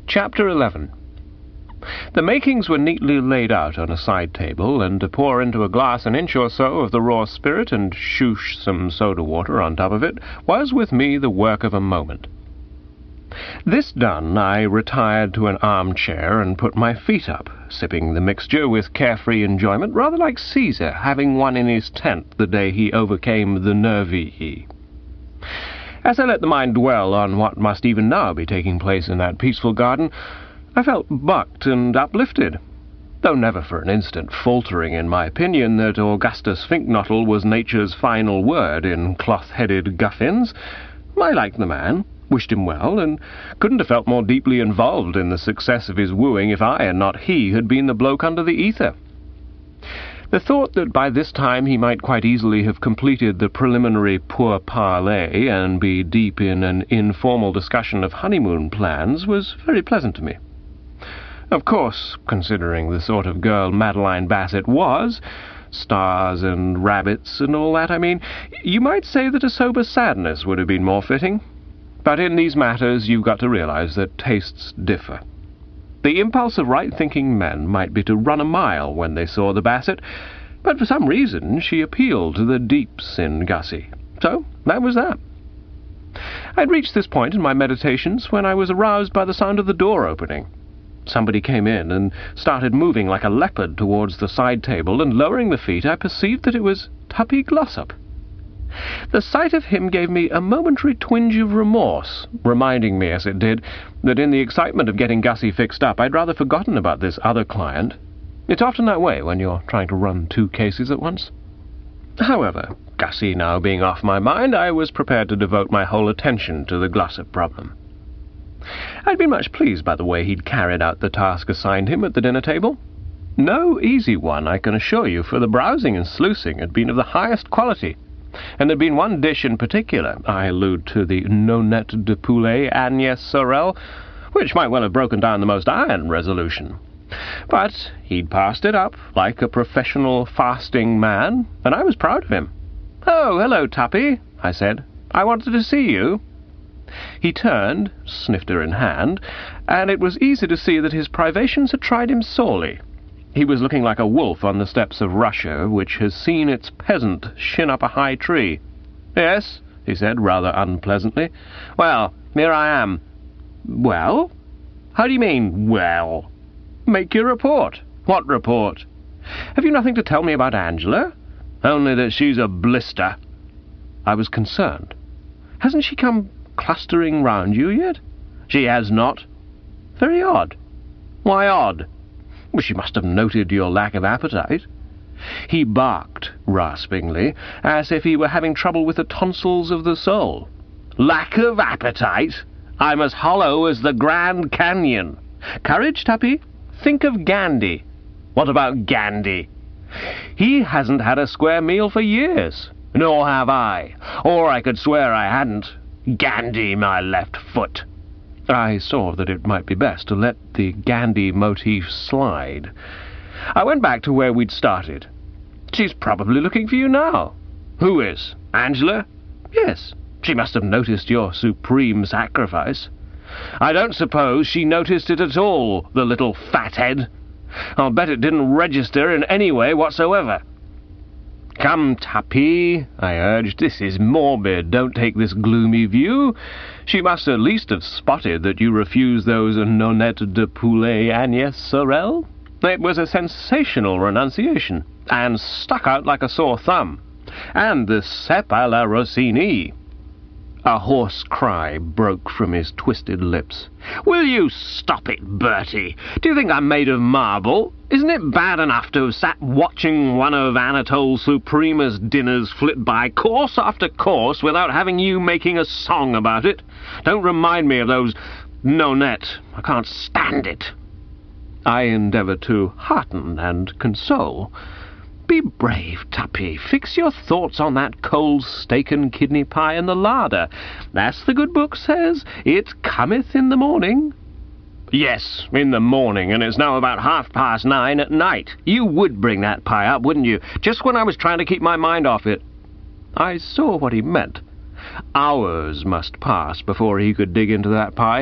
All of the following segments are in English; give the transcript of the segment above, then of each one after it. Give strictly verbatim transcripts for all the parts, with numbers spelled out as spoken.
Chapter eleven. The makings were neatly laid out on a side table, and to pour into a glass an inch or so of the raw spirit and shoosh some soda water on top of it was with me the work of a moment. This done, I retired to an armchair and put my feet up, sipping the mixture with carefree enjoyment, rather like Caesar having one in his tent the day he overcame the Nervii. As I let the mind dwell on what must even now be taking place in that peaceful garden, I felt bucked and uplifted, though never for an instant faltering in my opinion that Augustus Finknottle was nature's final word in cloth-headed guffins. I liked the man, wished him well, and couldn't have felt more deeply involved in the success of his wooing if I and not he had been the bloke under the ether. The thought that by this time he might quite easily have completed the preliminary pourparlers and be deep in an informal discussion of honeymoon plans was very pleasant to me. Of course, considering the sort of girl Madeline Bassett was, stars and rabbits and all that, I mean, you might say that a sober sadness would have been more fitting. But in these matters you've got to realize that tastes differ. The impulse of right-thinking men might be to run a mile when they saw the Bassett, but for some reason she appealed to the deeps in Gussie. So that was that. I'd reached this point in my meditations when I was aroused by the sound of the door opening. Somebody came in and started moving like a leopard towards the side table, and lowering the feet I perceived that it was Tuppy Glossop. The sight of him gave me a momentary twinge of remorse, reminding me, as it did, that in the excitement of getting Gussie fixed up I'd rather forgotten about this other client. It's often that way when you're trying to run two cases at once. However, Gussie now being off my mind, I was prepared to devote my whole attention to the Glossop problem. I'd been much pleased by the way he'd carried out the task assigned him at the dinner table. No easy one, I can assure you, for the browsing and sluicing had been of the highest quality, and there'd been one dish in particular, I allude to the Nonette de Poulet Agnès Sorel, which might well have broken down the most iron resolution. But he'd passed it up like a professional fasting man, and I was proud of him. "Oh, hello, Tuppy," I said. "I wanted to see you." He turned, snifter in hand, and it was easy to see that his privations had tried him sorely. He was looking like a wolf on the steppes of Russia, which has seen its peasant shin up a high tree. "Yes," he said, rather unpleasantly. "Well, here I am." "Well? How do you mean, well?" "Make your report." "What report?" "Have you nothing to tell me about Angela?" "Only that she's a blister." I was concerned. "Hasn't she come clustering round you yet?" "She has not." "Very odd." "Why odd?" "Well, she must have noted your lack of appetite." He barked raspingly, as if he were having trouble with the tonsils of the soul. "Lack of appetite? I'm as hollow as the Grand Canyon." "Courage, Tuppy. Think of Gandhi." "What about Gandhi?" "He hasn't had a square meal for years." "Nor have I. Or I could swear I hadn't. Gandhi, my left foot." I saw that it might be best to let the Gandhi motif slide. I went back to where we'd started. "She's probably looking for you now." "Who is? Angela?" "Yes. She must have noticed your supreme sacrifice." "I don't suppose she noticed it at all, the little fathead. I'll bet it didn't register in any way whatsoever." "Come, Tuppy," I urged. "This is morbid. Don't take this gloomy view. She must at least have spotted that you refused those Nonette de Poulet Agnès Sorel. It was a sensational renunciation, and stuck out like a sore thumb. And the cèpe à la Rossini." A hoarse cry broke from his twisted lips. "Will you stop it, Bertie? Do you think I'm made of marble? Isn't it bad enough to have sat watching one of Anatole Suprema's dinners flit by course after course without having you making a song about it? Don't remind me of those Nonette. I can't stand it." I endeavoured to hearten and console. "Be brave, Tuppy. Fix your thoughts on that cold steak and kidney pie in the larder. As the good book says, it cometh in the morning." "Yes, in the morning, and it's now about half past nine at night. You would bring that pie up, wouldn't you? Just when I was trying to keep my mind off it." I saw what he meant. Hours must pass before he could dig into that pie.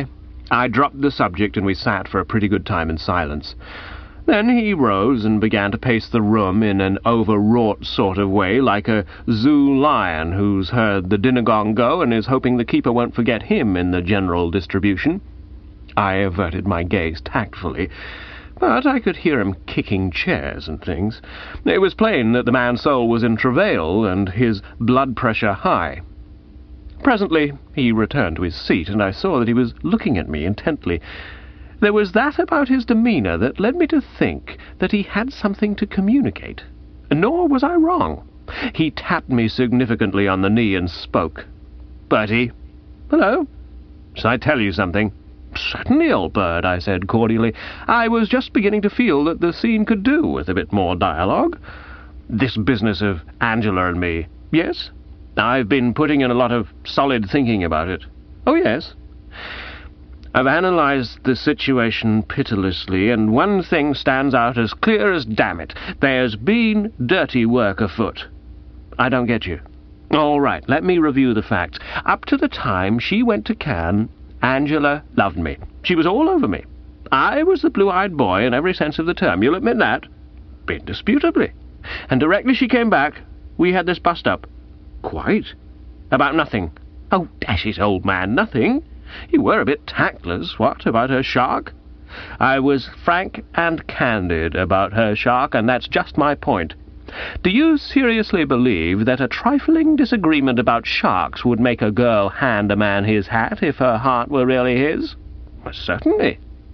I dropped the subject, and we sat for a pretty good time in silence. Then he rose and began to pace the room in an overwrought sort of way, like a zoo lion who's heard the dinner gong go and is hoping the keeper won't forget him in the general distribution. I averted my gaze tactfully, but I could hear him kicking chairs and things. It was plain that the man's soul was in travail and his blood pressure high. Presently he returned to his seat, and I saw that he was looking at me intently. There was that about his demeanour that led me to think that he had something to communicate. Nor was I wrong. He tapped me significantly on the knee and spoke. "Bertie." "Hello." "Shall I tell you something?" "Certainly, old bird," I said cordially. I was just beginning to feel that the scene could do with a bit more dialogue. "This business of Angela and me." "Yes?" "I've been putting in a lot of solid thinking about it." "Oh, yes?" "I've analysed the situation pitilessly, and one thing stands out as clear as damn it. There's been dirty work afoot." "I don't get you." "All right, let me review the facts. Up to the time she went to Cannes, Angela loved me. She was all over me. I was the blue-eyed boy in every sense of the term. You'll admit that?" "Indisputably." "And directly she came back, we had this bust-up." "Quite." "About nothing." "Oh, dash it, old man, nothing? You were a bit tactless, what, about her shark?" "I was frank and candid about her shark, and that's just my point. Do you seriously believe that a trifling disagreement about sharks would make a girl hand a man his hat if her heart were really his?" "Certainly."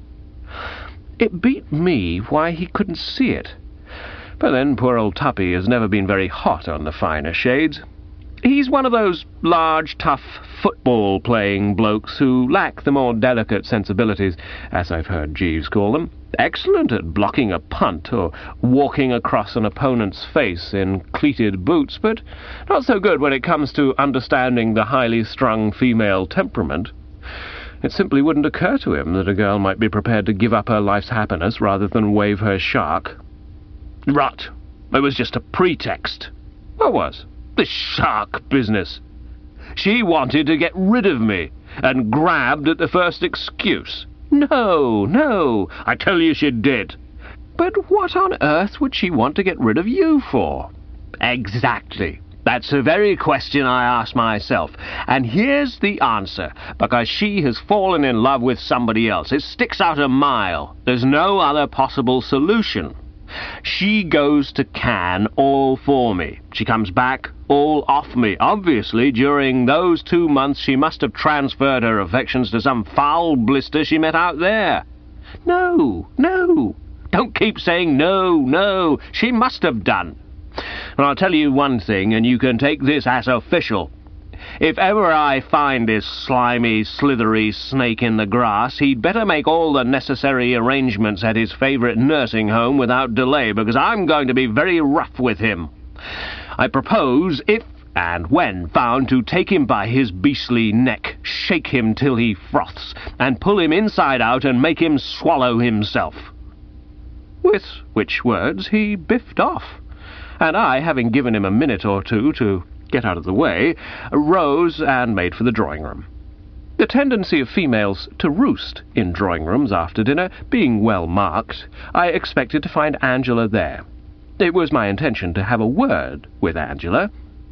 It beat me why he couldn't see it. But then poor old Tuppy has never been very hot on the finer shades. He's one of those large, tough, football-playing blokes who lack the more delicate sensibilities, as I've heard Jeeves call them. Excellent at blocking a punt or walking across an opponent's face in cleated boots, but not so good when it comes to understanding the highly strung female temperament. It simply wouldn't occur to him that a girl might be prepared to give up her life's happiness rather than wave her shark. "Rot. It was just a pretext." "What was?" "This shark business. She wanted to get rid of me, and grabbed at the first excuse." "No, no." "I tell you she did." "But what on earth would she want to get rid of you for?" "Exactly. That's the very question I ask myself. And here's the answer. Because she has fallen in love with somebody else. It sticks out a mile. There's no other possible solution. She goes to Cannes all for me. She comes back all off me. Obviously, during those two months she must have transferred her affections to some foul blister she met out there." "No, no." "Don't keep saying no, no. She must have done. And I'll tell you one thing, and you can take this as official. If ever I find this slimy, slithery snake in the grass, he'd better make all the necessary arrangements at his favourite nursing home without delay, because I'm going to be very rough with him. I propose, if and when found, to take him by his beastly neck, shake him till he froths, and pull him inside out and make him swallow himself." With which words he biffed off, and I, having given him a minute or two to get out of the way, rose and made for the drawing-room. The tendency of females to roost in drawing-rooms after dinner being well marked, I expected to find Angela there. It was my intention to have a word with Angela.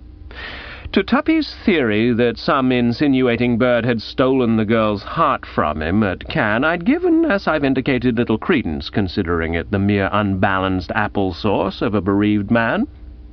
To Tuppy's theory that some insinuating bird had stolen the girl's heart from him at Cannes, I'd given, as I've indicated, little credence, considering it the mere unbalanced apple-sauce of a bereaved man.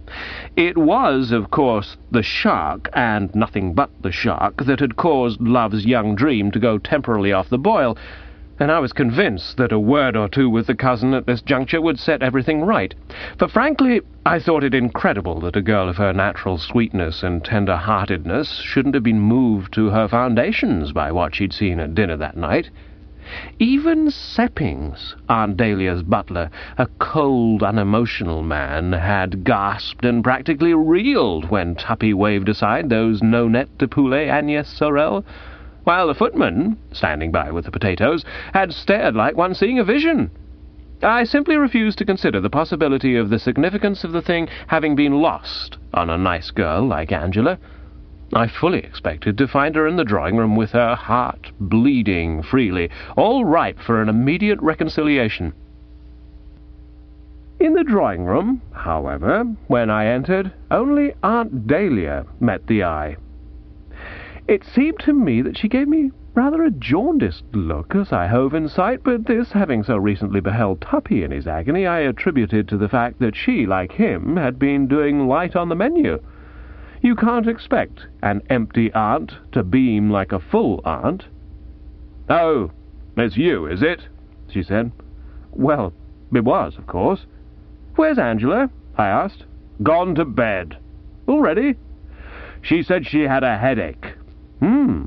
It was, of course, the shark, and nothing but the shark, that had caused Love's young dream to go temporarily off the boil, and I was convinced that a word or two with the cousin at this juncture would set everything right. For frankly, I thought it incredible that a girl of her natural sweetness and tender-heartedness shouldn't have been moved to her foundations by what she'd seen at dinner that night. Even Seppings, Aunt Dahlia's butler, a cold, unemotional man, had gasped and practically reeled when Tuppy waved aside those no-net de poulet Agnès Sorel, while the footman, standing by with the potatoes, had stared like one seeing a vision. I simply refused to consider the possibility of the significance of the thing having been lost on a nice girl like Angela. I fully expected to find her in the drawing-room with her heart bleeding freely, all ripe for an immediate reconciliation. In the drawing-room, however, when I entered, only Aunt Dahlia met the eye. It seemed to me that she gave me rather a jaundiced look as I hove in sight, but this, having so recently beheld Tuppy in his agony, I attributed to the fact that she, like him, had been doing light on the menu. You can't expect an empty aunt to beam like a full aunt. "Oh, it's you, is it?" she said. Well, it was, of course. "Where's Angela?" I asked. "Gone to bed." "Already?" "She said she had a headache." Hmm.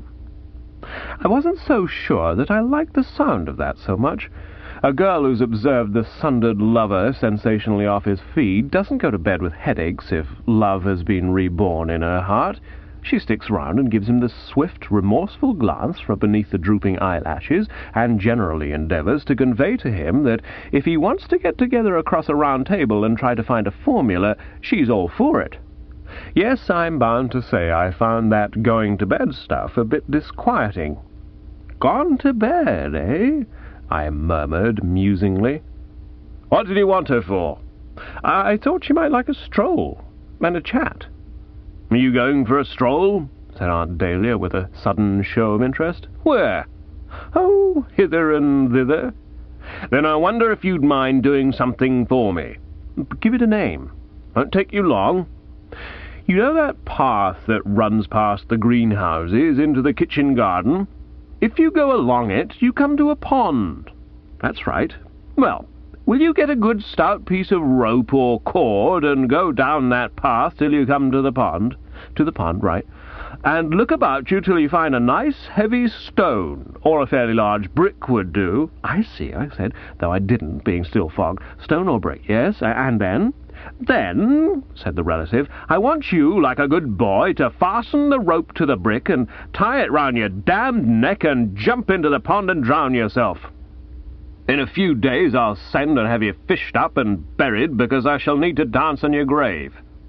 I wasn't so sure that I liked the sound of that so much. A girl who's observed the sundered lover sensationally off his feed doesn't go to bed with headaches if love has been reborn in her heart. She sticks round and gives him the swift, remorseful glance from beneath the drooping eyelashes, and generally endeavours to convey to him that if he wants to get together across a round table and try to find a formula, she's all for it. Yes, I'm bound to say I found that going-to-bed stuff a bit disquieting. "Gone to bed, eh?" I murmured musingly. "What did you want her for?" "I thought she might like a stroll and a chat." "Are you going for a stroll?" said Aunt Dahlia with a sudden show of interest. "Where?" "Oh, hither and thither." "Then I wonder if you'd mind doing something for me." "Give it a name." "Won't take you long. You know that path that runs past the greenhouses into the kitchen garden? If you go along it, you come to a pond." "That's right." "Well, will you get a good stout piece of rope or cord and go down that path till you come to the pond?" "To the pond, right." "And look about you till you find a nice heavy stone, or a fairly large brick would do." "I see," I said, though I didn't, being still fogged. "Stone or brick, yes, and then?" "Then," said the relative, "I want you, like a good boy, to fasten the rope to the brick and tie it round your damned neck and jump into the pond and drown yourself. In a few days I'll send and have you fished up and buried because I shall need to dance on your grave."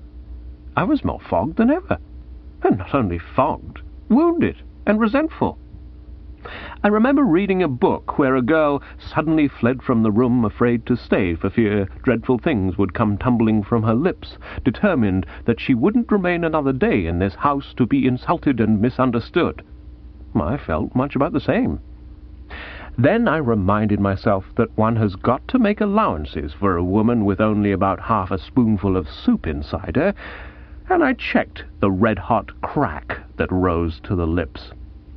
I was more fogged than ever, and not only fogged, wounded and resentful. I remember reading a book where a girl suddenly fled from the room, afraid to stay for fear dreadful things would come tumbling from her lips, determined that she wouldn't remain another day in this house to be insulted and misunderstood. I felt much about the same. Then I reminded myself that one has got to make allowances for a woman with only about half a spoonful of soup inside her, and I checked the red-hot crack that rose to the lips.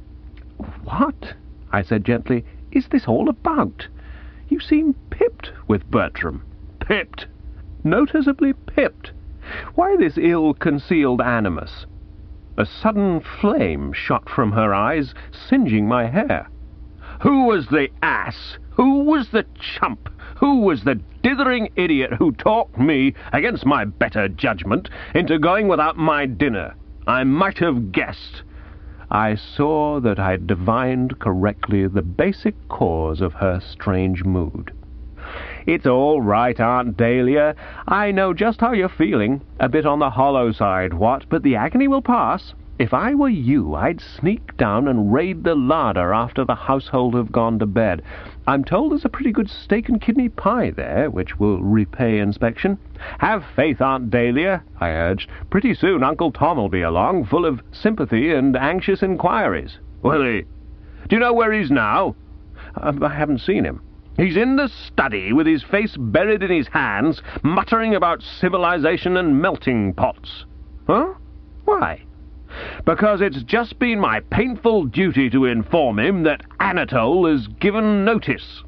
"What," I said gently, "is this all about? You seem pipped with Bertram." "Pipped?" "Noticeably pipped. Why this ill-concealed animus?" A sudden flame shot from her eyes, singeing my hair. "Who was the ass? Who was the chump? Who was the dithering idiot who talked me, against my better judgment, into going without my dinner? I might have guessed." I saw that I divined correctly the basic cause of her strange mood. "It's all right, Aunt Dahlia. I know just how you're feeling. A bit on the hollow side, what? But the agony will pass. If I were you, I'd sneak down and raid the larder after the household have gone to bed. I'm told there's a pretty good steak and kidney pie there, which will repay inspection." "Have faith, Aunt Dahlia," I urged. "Pretty soon Uncle Tom will be along, full of sympathy and anxious inquiries." "Will he? Do you know where he's now?" Uh, "I haven't seen him." "He's in the study, with his face buried in his hands, muttering about civilization and melting pots." "Huh? Why?" "Because it's just been my painful duty to inform him that Anatole has given notice."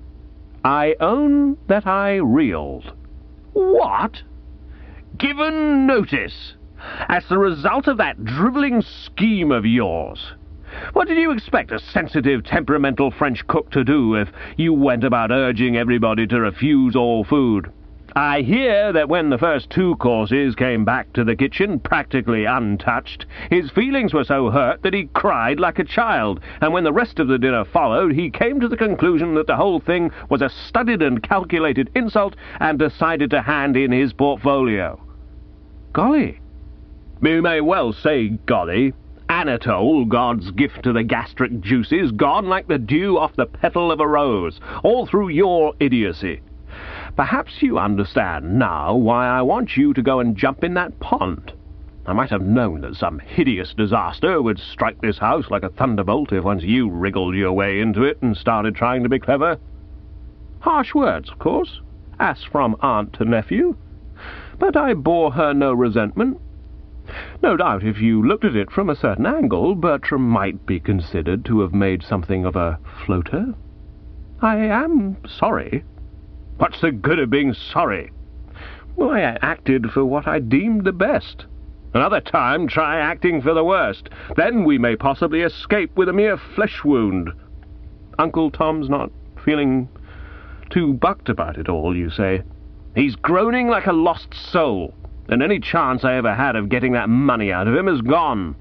I own that I reeled. "What? Given notice? As the result of that drivelling scheme of yours? What did you expect a sensitive, temperamental French cook to do if you went about urging everybody to refuse all food? I hear that when the first two courses came back to the kitchen, practically untouched, his feelings were so hurt that he cried like a child, and when the rest of the dinner followed, he came to the conclusion that the whole thing was a studied and calculated insult, and decided to hand in his portfolio." "Golly, You may well say, golly, Anatole, God's gift to the gastric juices, gone like the dew off the petal of a rose, all through your idiocy. Perhaps you understand now why I want you to go and jump in that pond. I might have known that some hideous disaster would strike this house like a thunderbolt if once you wriggled your way into it and started trying to be clever. Harsh words, of course, as from aunt to nephew, but I bore her no resentment. No doubt if you looked at it from a certain angle, Bertram might be considered to have made something of a floater. I am sorry. What's the good of being sorry? Well, I acted for what I deemed the best. Another time try acting for the worst. Then we may possibly escape with a mere flesh wound. Uncle Tom's not feeling too bucked about it all, you say? He's groaning like a lost soul, and any chance I ever had of getting that money out of him is gone.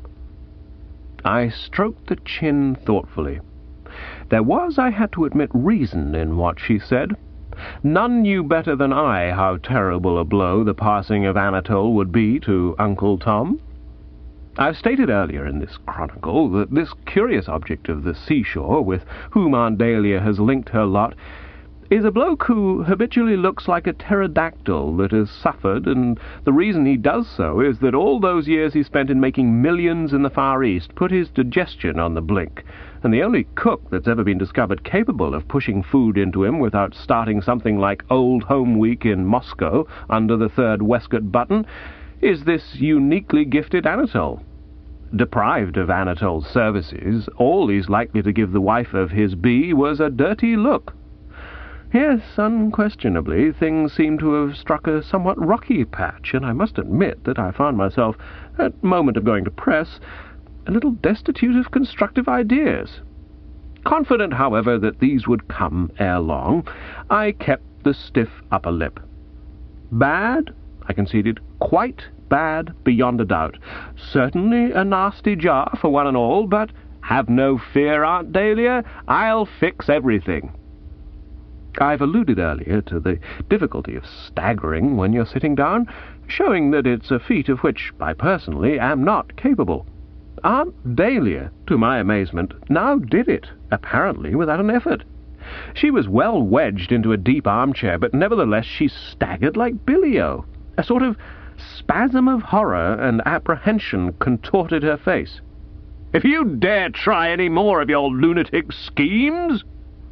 I stroked the chin thoughtfully. There was, I had to admit, reason in what she said. None knew better than I how terrible a blow the passing of Anatole would be to Uncle Tom. I've stated earlier in this chronicle that this curious object of the seashore, with whom Aunt Dahlia has linked her lot, is a bloke who habitually looks like a pterodactyl that has suffered, and the reason he does so is that all those years he spent in making millions in the Far East put his digestion on the blink, and the only cook that's ever been discovered capable of pushing food into him without starting something like Old Home Week in Moscow under the third waistcoat button is this uniquely gifted Anatole. Deprived of Anatole's services, all he's likely to give the wife of his bee was a dirty look. Yes, unquestionably, things seem to have struck a somewhat rocky patch, and I must admit that I found myself, at the moment of going to press, a little destitute of constructive ideas. Confident, however, that these would come ere long, I kept the stiff upper lip. Bad, I conceded, quite bad beyond a doubt. Certainly a nasty jar for one and all, but have no fear, Aunt Dahlia, I'll fix everything. I've alluded earlier to the difficulty of staggering when you're sitting down, showing that it's a feat of which I personally am not capable. Aunt Dahlia, to my amazement, now did it, apparently without an effort. She was well wedged into a deep armchair, but nevertheless she staggered like Billy-O. A sort of spasm of horror and apprehension contorted her face. "If you dare try any more of your lunatic schemes—"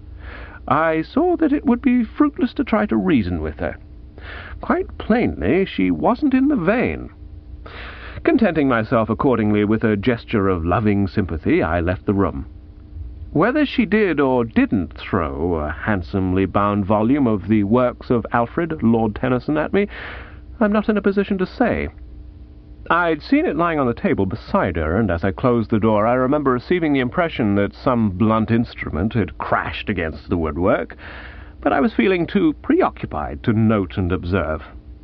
I saw that it would be fruitless to try to reason with her. Quite plainly, she wasn't in the vein. Contenting myself accordingly with a gesture of loving sympathy, I left the room. Whether she did or didn't throw a handsomely bound volume of the works of Alfred, Lord Tennyson, at me, I'm not in a position to say. I'd seen it lying on the table beside her, and as I closed the door I remember receiving the impression that some blunt instrument had crashed against the woodwork, but I was feeling too preoccupied to note and observe.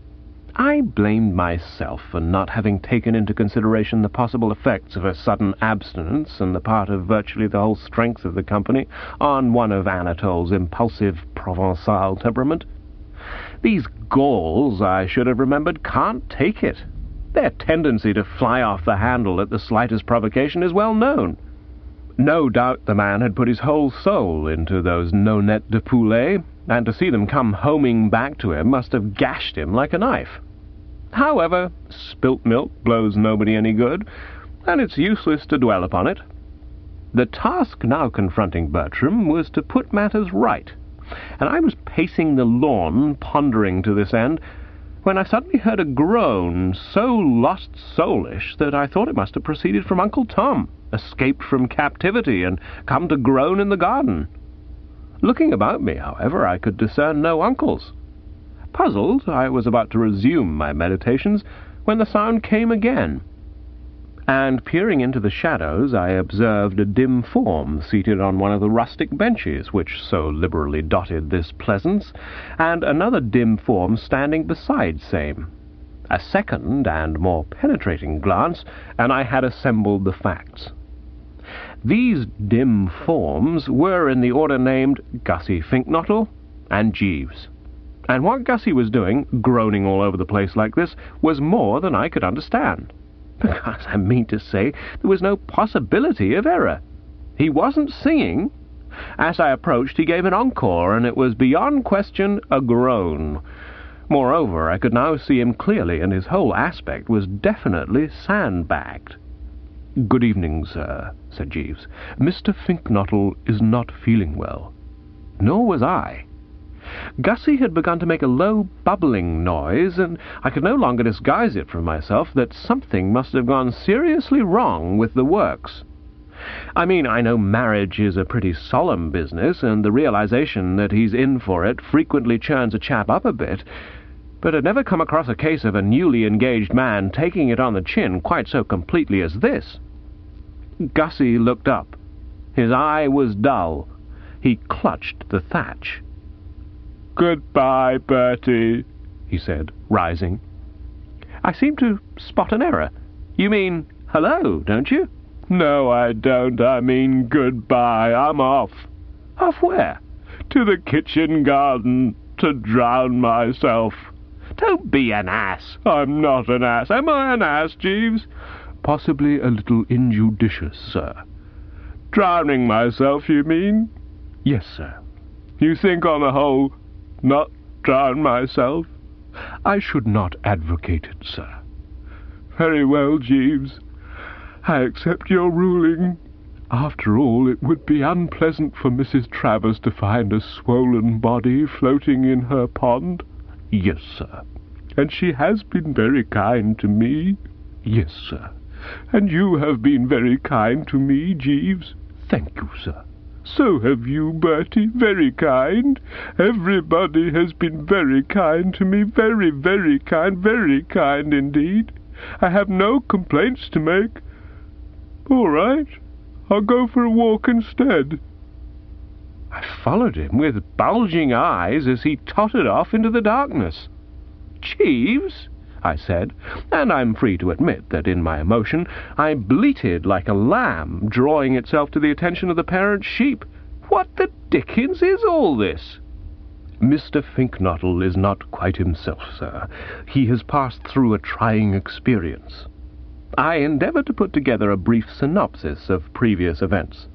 I blamed myself for not having taken into consideration the possible effects of her sudden abstinence on the part of virtually the whole strength of the company on one of Anatole's impulsive Provençal temperament. These Gauls, I should have remembered, can't take it. Their tendency to fly off the handle at the slightest provocation is well known. No doubt the man had put his whole soul into those nonettes de poulet, and to see them come homing back to him must have gashed him like a knife. However, spilt milk blows nobody any good, and it's useless to dwell upon it. The task now confronting Bertram was to put matters right, and I was pacing the lawn, pondering to this end, when I suddenly heard a groan so lost soulish that I thought it must have proceeded from Uncle Tom, escaped from captivity and come to groan in the garden. Looking about me, however, I could discern no uncles. Puzzled, I was about to resume my meditations when the sound came again, and peering into the shadows I observed a dim form seated on one of the rustic benches which so liberally dotted this pleasance, and another dim form standing beside same. A second and more penetrating glance, and I had assembled the facts. These dim forms were in the order named Gussie Finknottle and Jeeves, and what Gussie was doing, groaning all over the place like this, was more than I could understand. because I mean to say there was no possibility of error. He wasn't singing. As I approached, he gave an encore, and it was beyond question a groan. Moreover, I could now see him clearly, and his whole aspect was definitely sandbagged. "Good evening, sir," said Jeeves. "Mister Finknottle is not feeling well." Nor was I. Gussie had begun to make a low, bubbling noise, and I could no longer disguise it from myself that something must have gone seriously wrong with the works. I mean, I know marriage is a pretty solemn business, and the realization that he's in for it frequently churns a chap up a bit, but I'd never come across a case of a newly engaged man taking it on the chin quite so completely as this. Gussie looked up. His eye was dull. He clutched the thatch. "Goodbye, Bertie," he said, rising. I seem to spot an error. "You mean hello, don't you?" "No, I don't. I mean goodbye. I'm off." "Off where?" "To the kitchen garden, to drown myself." "Don't be an ass." "I'm not an ass. Am I an ass, Jeeves?" "Possibly a little injudicious, sir." "Drowning myself, you mean?" "Yes, sir." "You think, on the whole, not drown myself?" "I should not advocate it, sir." "Very well, Jeeves. I accept your ruling. After all, it would be unpleasant for Missus Travers to find a swollen body floating in her pond." "Yes, sir." "And she has been very kind to me." "Yes, sir." "And you have been very kind to me, Jeeves." "Thank you, sir." "So have you, Bertie. Very kind. Everybody has been very kind to me. Very, very kind. Very kind indeed. I have no complaints to make. All right. I'll go for a walk instead." I followed him with bulging eyes as he tottered off into the darkness. "Jeeves," I said, and I'm free to admit that in my emotion I bleated like a lamb drawing itself to the attention of the parent sheep. "What the dickens is all this?" "Mister Finknottle is not quite himself, sir. He has passed through a trying experience." I endeavoured to put together a brief synopsis of previous events.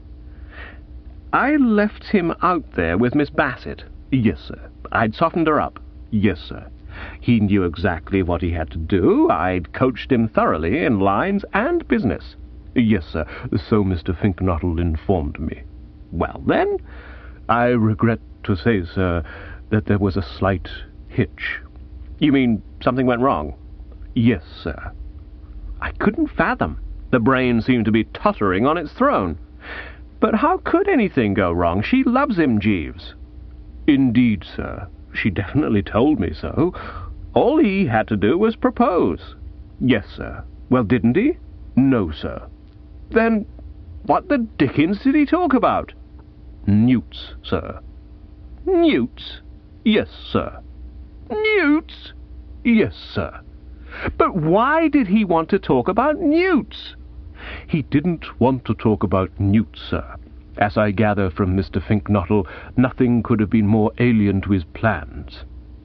"I left him out there with Miss Bassett." "Yes, sir." "I'd softened her up." "Yes, sir." "He knew exactly what he had to do. I'd coached him thoroughly in lines and business." "Yes, sir. So Mister Finknottle informed me." "Well, then?" "I regret to say, sir, that there was a slight hitch." "You mean something went wrong?" "Yes, sir." I couldn't fathom. The brain seemed to be tottering on its throne. "But how could anything go wrong? She loves him, Jeeves." "Indeed, sir. She definitely told me so. All he had to do was propose." "Yes, sir." "Well, didn't he?" "No, sir." "Then what the dickens did he talk about?" "Newts, sir." "Newts?" "Yes, sir." "Newts?" "Yes, sir." "But why did he want to talk about newts?" "He didn't want to talk about newts, sir. As I gather from Mister Finknottle, nothing could have been more alien to his plans."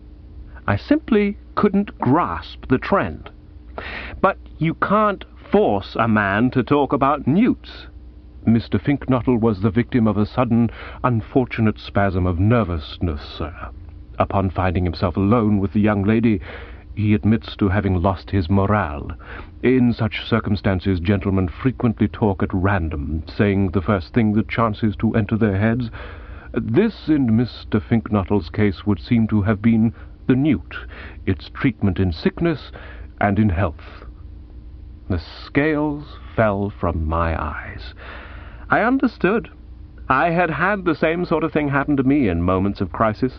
I simply couldn't grasp the trend. "But you can't force a man to talk about newts." "Mister Finknottle was the victim of a sudden, unfortunate spasm of nervousness, sir. Upon finding himself alone with the young lady, he admits to having lost his morale. In such circumstances, gentlemen frequently talk at random, saying the first thing that chances to enter their heads. This, in Mister Finknottle's case, would seem to have been the newt, its treatment in sickness and in health." The scales fell from my eyes. I understood. I had had the same sort of thing happen to me in moments of crisis.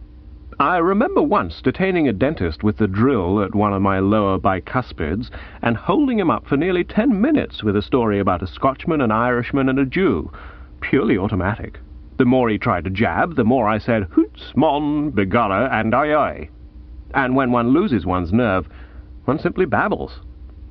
I remember once detaining a dentist with the drill at one of my lower bicuspids and holding him up for nearly ten minutes with a story about a Scotchman, an Irishman, and a Jew. Purely automatic. The more he tried to jab, the more I said, "Hoots, mon, begorra, and aye aye." And when one loses one's nerve, one simply babbles.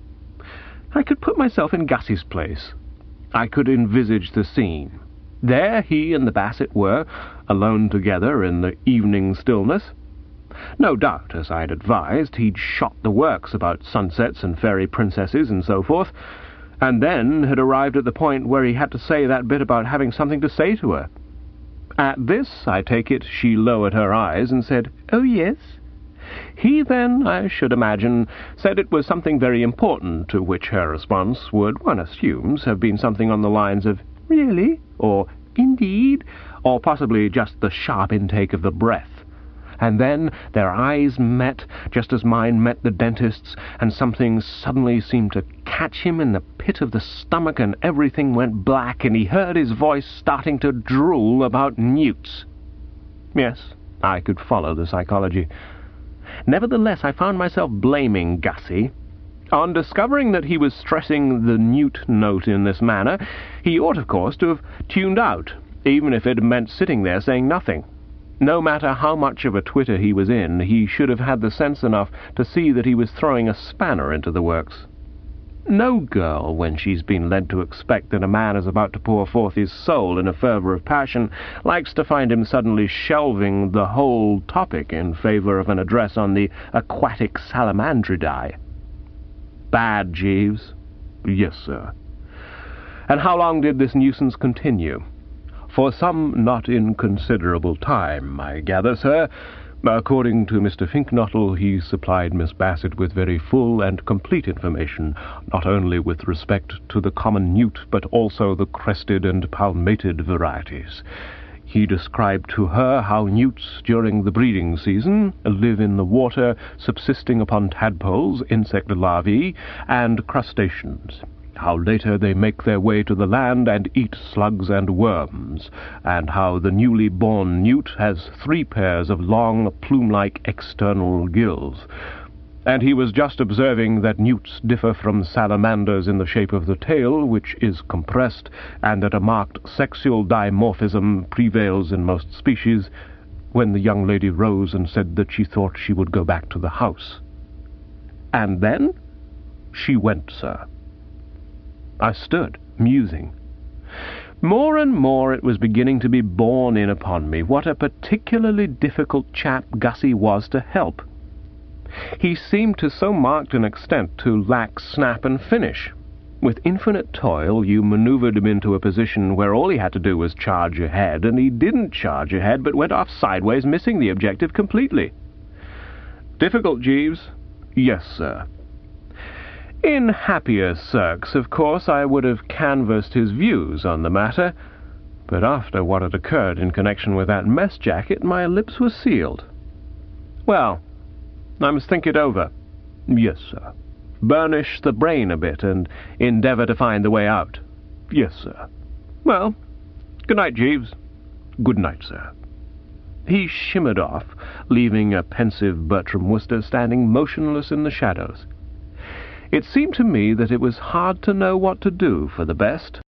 I could put myself in Gussie's place. I could envisage the scene. There he and the Bassett were, alone together in the evening stillness. No doubt, as I had advised, he'd shot the works about sunsets and fairy princesses and so forth, and then had arrived at the point where he had to say that bit about having something to say to her. At this, I take it, she lowered her eyes and said, "Oh, yes." He then, I should imagine, said it was something very important, to which her response would, one assumes, have been something on the lines of, "Really?" or "Indeed?" or possibly just the sharp intake of the breath. And then their eyes met, just as mine met the dentist's, and something suddenly seemed to catch him in the pit of the stomach, and everything went black, and he heard his voice starting to drool about newts. Yes, I could follow the psychology. Nevertheless, I found myself blaming Gussie. On discovering that he was stressing the newt note in this manner, he ought, of course, to have tuned out, even if it meant sitting there saying nothing. No matter how much of a twitter he was in, he should have had the sense enough to see that he was throwing a spanner into the works. No girl, when she's been led to expect that a man is about to pour forth his soul in a fervour of passion, likes to find him suddenly shelving the whole topic in favour of an address on the aquatic salamandridae. Bad, Jeeves? Yes, sir. And how long did this nuisance continue? For some not inconsiderable time, I gather, sir. According to Mister Finknottle, he supplied Miss Bassett with very full and complete information, not only with respect to the common newt, but also the crested and palmated varieties. He described to her how newts during the breeding season live in the water, subsisting upon tadpoles, insect larvae, and crustaceans, how later they make their way to the land and eat slugs and worms, and how the newly born newt has three pairs of long, plume-like external gills. And he was just observing that newts differ from salamanders in the shape of the tail, which is compressed, and that a marked sexual dimorphism prevails in most species, when the young lady rose and said that she thought she would go back to the house. And then she went, sir. I stood, musing. More and more it was beginning to be borne in upon me what a particularly difficult chap Gussie was to help. He seemed to so marked an extent to lack snap and finish. With infinite toil you manoeuvred him into a position where all he had to do was charge ahead, and he didn't charge ahead, but went off sideways, missing the objective completely. Difficult, Jeeves? Yes, sir. In happier circs, of course, I would have canvassed his views on the matter, but after what had occurred in connection with that mess jacket, my lips were sealed. Well, I must think it over. Yes, sir. Burnish the brain a bit, and endeavour to find the way out. Yes, sir. Well, good night, Jeeves. Good night, sir. He shimmered off, leaving a pensive Bertram Wooster standing motionless in the shadows. It seemed to me that it was hard to know what to do for the best.